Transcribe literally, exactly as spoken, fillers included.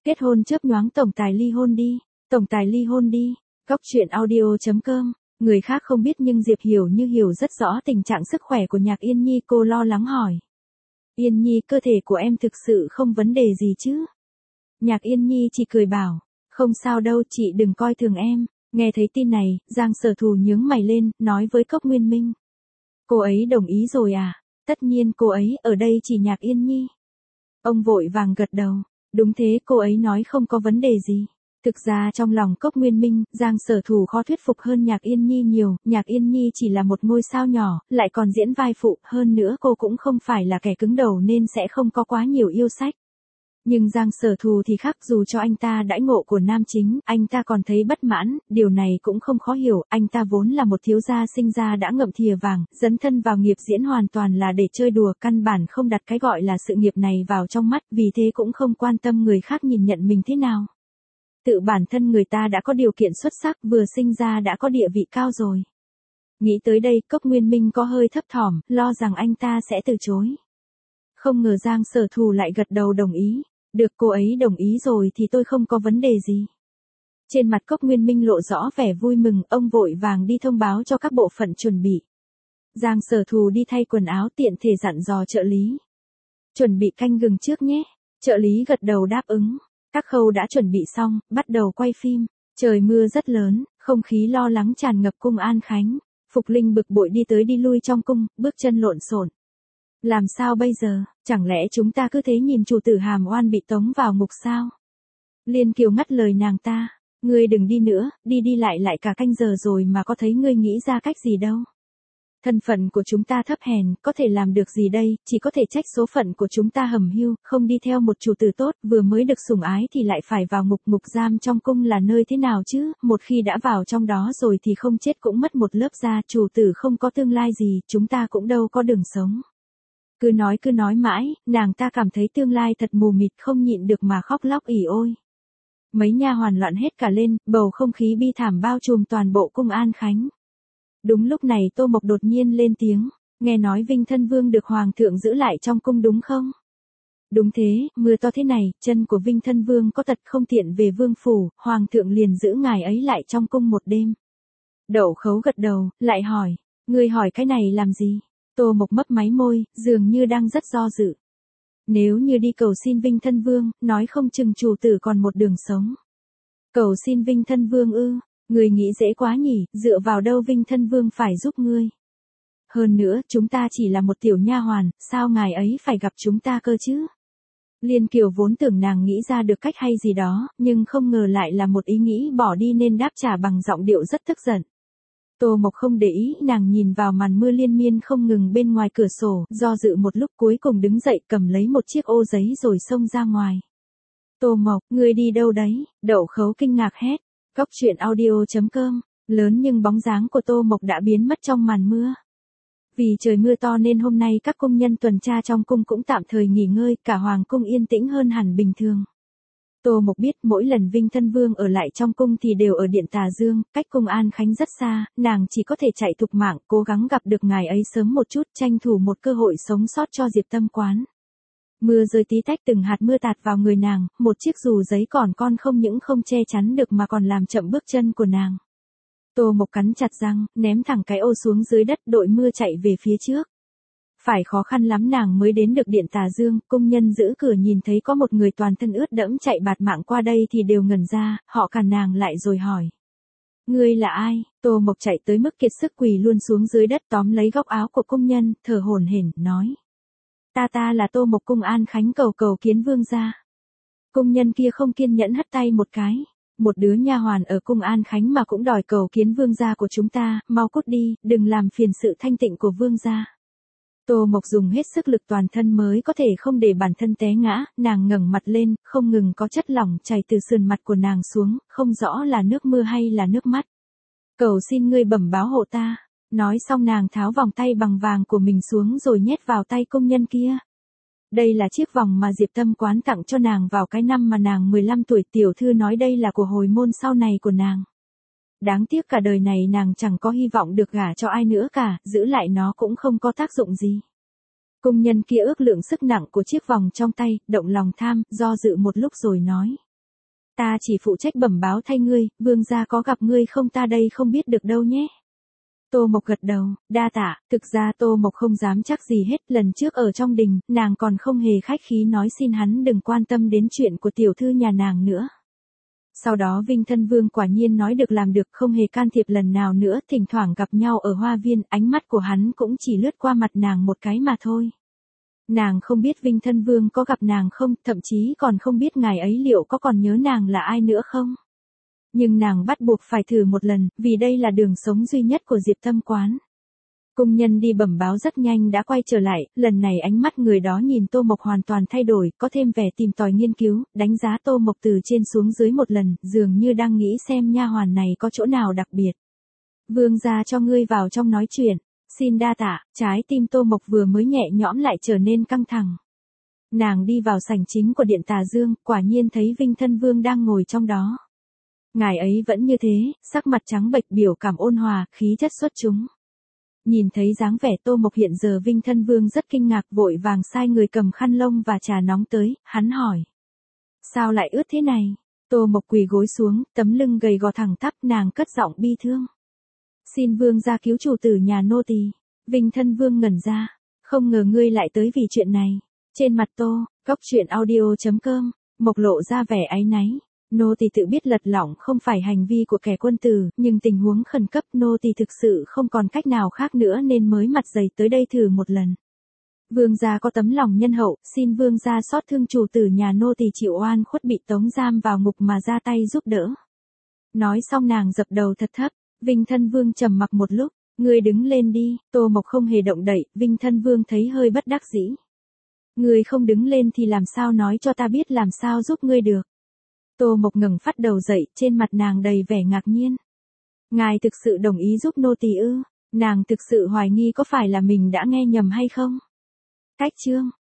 Kết hôn chớp nhoáng tổng tài ly hôn đi, tổng tài ly hôn đi. Góc truyện audio chấm com. Người khác không biết nhưng Diệp Hiểu Như hiểu rất rõ tình trạng sức khỏe của Nhạc Yên Nhi, cô lo lắng hỏi. Yên Nhi, cơ thể của em thực sự không vấn đề gì chứ? Nhạc Yên Nhi chỉ cười bảo, không sao đâu, chị đừng coi thường em. Nghe thấy tin này, Giang Sở Thù nhướng mày lên, nói với Cốc Nguyên Minh. Cô ấy đồng ý rồi à? Tất nhiên cô ấy, ở đây chỉ Nhạc Yên Nhi. Ông vội vàng gật đầu, đúng thế, cô ấy nói không có vấn đề gì. Thực ra trong lòng Cốc Nguyên Minh, Giang Sở Thù khó thuyết phục hơn Nhạc Yên Nhi nhiều, Nhạc Yên Nhi chỉ là một ngôi sao nhỏ, lại còn diễn vai phụ, hơn nữa cô cũng không phải là kẻ cứng đầu nên sẽ không có quá nhiều yêu sách. Nhưng Giang Sở Thù thì khác, dù cho anh ta đãi ngộ của nam chính, anh ta còn thấy bất mãn, điều này cũng không khó hiểu, anh ta vốn là một thiếu gia sinh ra đã ngậm thìa vàng, dấn thân vào nghiệp diễn hoàn toàn là để chơi đùa, căn bản không đặt cái gọi là sự nghiệp này vào trong mắt, vì thế cũng không quan tâm người khác nhìn nhận mình thế nào. Tự bản thân người ta đã có điều kiện xuất sắc, vừa sinh ra đã có địa vị cao rồi. Nghĩ tới đây, Cốc Nguyên Minh có hơi thấp thỏm, lo rằng anh ta sẽ từ chối. Không ngờ Giang Sở Thù lại gật đầu đồng ý. Được, cô ấy đồng ý rồi thì tôi không có vấn đề gì. Trên mặt Cốc Nguyên Minh lộ rõ vẻ vui mừng, ông vội vàng đi thông báo cho các bộ phận chuẩn bị. Giang Sở Thù đi thay quần áo, tiện thể dặn dò trợ lý. Chuẩn bị canh gừng trước nhé. Trợ lý gật đầu đáp ứng. Các khâu đã chuẩn bị xong, bắt đầu quay phim. Trời mưa rất lớn, không khí lo lắng tràn ngập cung An Khánh. Phục Linh bực bội đi tới đi lui trong cung, bước chân lộn xộn. Làm sao bây giờ, chẳng lẽ chúng ta cứ thế nhìn chủ tử Hàm Oan bị tống vào ngục sao? Liên Kiều ngắt lời nàng ta, ngươi đừng đi nữa, đi đi lại lại cả canh giờ rồi mà có thấy ngươi nghĩ ra cách gì đâu. Thân phận của chúng ta thấp hèn, có thể làm được gì đây, chỉ có thể trách số phận của chúng ta hầm hưu, không đi theo một chủ tử tốt, vừa mới được sủng ái thì lại phải vào ngục. Ngục giam trong cung là nơi thế nào chứ, một khi đã vào trong đó rồi thì không chết cũng mất một lớp da, chủ tử không có tương lai gì, chúng ta cũng đâu có đường sống. Cứ nói cứ nói mãi, nàng ta cảm thấy tương lai thật mù mịt, không nhịn được mà khóc lóc ỉ ôi. Mấy nha hoàn loạn hết cả lên, bầu không khí bi thảm bao trùm toàn bộ cung An Khánh. Đúng lúc này Tô Mộc đột nhiên lên tiếng, nghe nói Vinh Thân Vương được Hoàng thượng giữ lại trong cung đúng không? Đúng thế, mưa to thế này, chân của Vinh Thân Vương có tật không tiện về vương phủ, Hoàng thượng liền giữ ngài ấy lại trong cung một đêm. Đậu Khấu gật đầu, lại hỏi, ngươi hỏi cái này làm gì? Tô Mộc mấp máy môi, dường như đang rất do dự. Nếu như đi cầu xin Vinh Thân Vương, nói không chừng chủ tử còn một đường sống. Cầu xin Vinh Thân Vương ư, người nghĩ dễ quá nhỉ, dựa vào đâu Vinh Thân Vương phải giúp ngươi. Hơn nữa, chúng ta chỉ là một tiểu nha hoàn, sao ngài ấy phải gặp chúng ta cơ chứ? Liên Kiều vốn tưởng nàng nghĩ ra được cách hay gì đó, nhưng không ngờ lại là một ý nghĩ bỏ đi nên đáp trả bằng giọng điệu rất tức giận. Tô Mộc không để ý, nàng nhìn vào màn mưa liên miên không ngừng bên ngoài cửa sổ, do dự một lúc cuối cùng đứng dậy cầm lấy một chiếc ô giấy rồi xông ra ngoài. Tô Mộc, ngươi đi đâu đấy? Đậu Khấu kinh ngạc hét. Góc truyện audio chấm com, lớn nhưng bóng dáng của Tô Mộc đã biến mất trong màn mưa. Vì trời mưa to nên hôm nay các công nhân tuần tra trong cung cũng tạm thời nghỉ ngơi, cả hoàng cung yên tĩnh hơn hẳn bình thường. Tô Mộc biết mỗi lần Vinh Thân Vương ở lại trong cung thì đều ở điện Tà Dương, cách cung An Khánh rất xa, nàng chỉ có thể chạy thục mạng, cố gắng gặp được ngài ấy sớm một chút, tranh thủ một cơ hội sống sót cho Diệp Tâm Quán. Mưa rơi tí tách, từng hạt mưa tạt vào người nàng, một chiếc dù giấy còn con không những không che chắn được mà còn làm chậm bước chân của nàng. Tô Mộc cắn chặt răng, ném thẳng cái ô xuống dưới đất, đội mưa chạy về phía trước. Phải khó khăn lắm nàng mới đến được điện Tà Dương, công nhân giữ cửa nhìn thấy có một người toàn thân ướt đẫm chạy bạt mạng qua đây thì đều ngẩn ra, họ cản nàng lại rồi hỏi. Ngươi là ai? Tô Mộc chạy tới mức kiệt sức quỳ luôn xuống dưới đất tóm lấy góc áo của công nhân, thở hổn hển, nói. Ta ta là Tô Mộc cung An Khánh cầu cầu kiến vương gia. Công nhân kia không kiên nhẫn hất tay một cái. Một đứa nha hoàn ở cung An Khánh mà cũng đòi cầu kiến vương gia của chúng ta, mau cút đi, đừng làm phiền sự thanh tịnh của vương gia. Tô Mộc dùng hết sức lực toàn thân mới có thể không để bản thân té ngã, nàng ngẩng mặt lên, không ngừng có chất lỏng chảy từ sườn mặt của nàng xuống, không rõ là nước mưa hay là nước mắt. Cầu xin ngươi bẩm báo hộ ta. Nói xong nàng tháo vòng tay bằng vàng của mình xuống rồi nhét vào tay công nhân kia. Đây là chiếc vòng mà Diệp Tâm Quán tặng cho nàng vào cái năm mà nàng mười lăm tuổi, tiểu thư nói đây là của hồi môn sau này của nàng. Đáng tiếc cả đời này nàng chẳng có hy vọng được gả cho ai nữa cả, giữ lại nó cũng không có tác dụng gì. Công nhân kia ước lượng sức nặng của chiếc vòng trong tay, động lòng tham, do dự một lúc rồi nói. Ta chỉ phụ trách bẩm báo thay ngươi, vương gia có gặp ngươi không ta đây không biết được đâu nhé. Tô Mộc gật đầu, đa tạ, thực ra Tô Mộc không dám chắc gì hết, lần trước ở trong đình, nàng còn không hề khách khí nói xin hắn đừng quan tâm đến chuyện của tiểu thư nhà nàng nữa. Sau đó Vinh Thân Vương quả nhiên nói được làm được, không hề can thiệp lần nào nữa, thỉnh thoảng gặp nhau ở hoa viên, ánh mắt của hắn cũng chỉ lướt qua mặt nàng một cái mà thôi. Nàng không biết Vinh Thân Vương có gặp nàng không, thậm chí còn không biết ngài ấy liệu có còn nhớ nàng là ai nữa không. Nhưng nàng bắt buộc phải thử một lần, vì đây là đường sống duy nhất của Diệp Tâm Quán. Cung nhân đi bẩm báo rất nhanh đã quay trở lại, lần này ánh mắt người đó nhìn Tô Mộc hoàn toàn thay đổi, có thêm vẻ tìm tòi nghiên cứu, đánh giá Tô Mộc từ trên xuống dưới một lần, dường như đang nghĩ xem nha hoàn này có chỗ nào đặc biệt. Vương gia cho ngươi vào trong nói chuyện, xin đa tạ, trái tim Tô Mộc vừa mới nhẹ nhõm lại trở nên căng thẳng. Nàng đi vào sảnh chính của điện Tà Dương, quả nhiên thấy Vinh Thân Vương đang ngồi trong đó. Ngài ấy vẫn như thế, sắc mặt trắng bệch biểu cảm ôn hòa, khí chất xuất chúng. Nhìn thấy dáng vẻ Tô Mộc hiện giờ Vinh Thân Vương rất kinh ngạc vội vàng sai người cầm khăn lông và trà nóng tới, hắn hỏi. Sao lại ướt thế này? Tô Mộc quỳ gối xuống, tấm lưng gầy gò thẳng tắp nàng cất giọng bi thương. Xin Vương ra cứu chủ tử nhà nô tỳ. Vinh Thân Vương ngẩn ra, không ngờ ngươi lại tới vì chuyện này. Trên mặt Tô, góc chuyện audio chấm com, Mộc lộ ra vẻ áy náy. Nô tỳ tự biết lật lỏng không phải hành vi của kẻ quân tử, nhưng tình huống khẩn cấp nô tỳ thực sự không còn cách nào khác nữa nên mới mặt dày tới đây thử một lần. Vương gia có tấm lòng nhân hậu, xin vương gia xót thương chủ tử nhà nô tỳ chịu oan khuất bị tống giam vào ngục mà ra tay giúp đỡ. Nói xong nàng dập đầu thật thấp, Vinh Thân Vương trầm mặc một lúc, ngươi đứng lên đi, Tô Mộc không hề động đậy, Vinh Thân Vương thấy hơi bất đắc dĩ. Ngươi không đứng lên thì làm sao nói cho ta biết làm sao giúp ngươi được. Tô Mộc ngẩng phát đầu dậy, trên mặt nàng đầy vẻ ngạc nhiên. Ngài thực sự đồng ý giúp nô tỳ ư? Nàng thực sự hoài nghi có phải là mình đã nghe nhầm hay không? Cách chương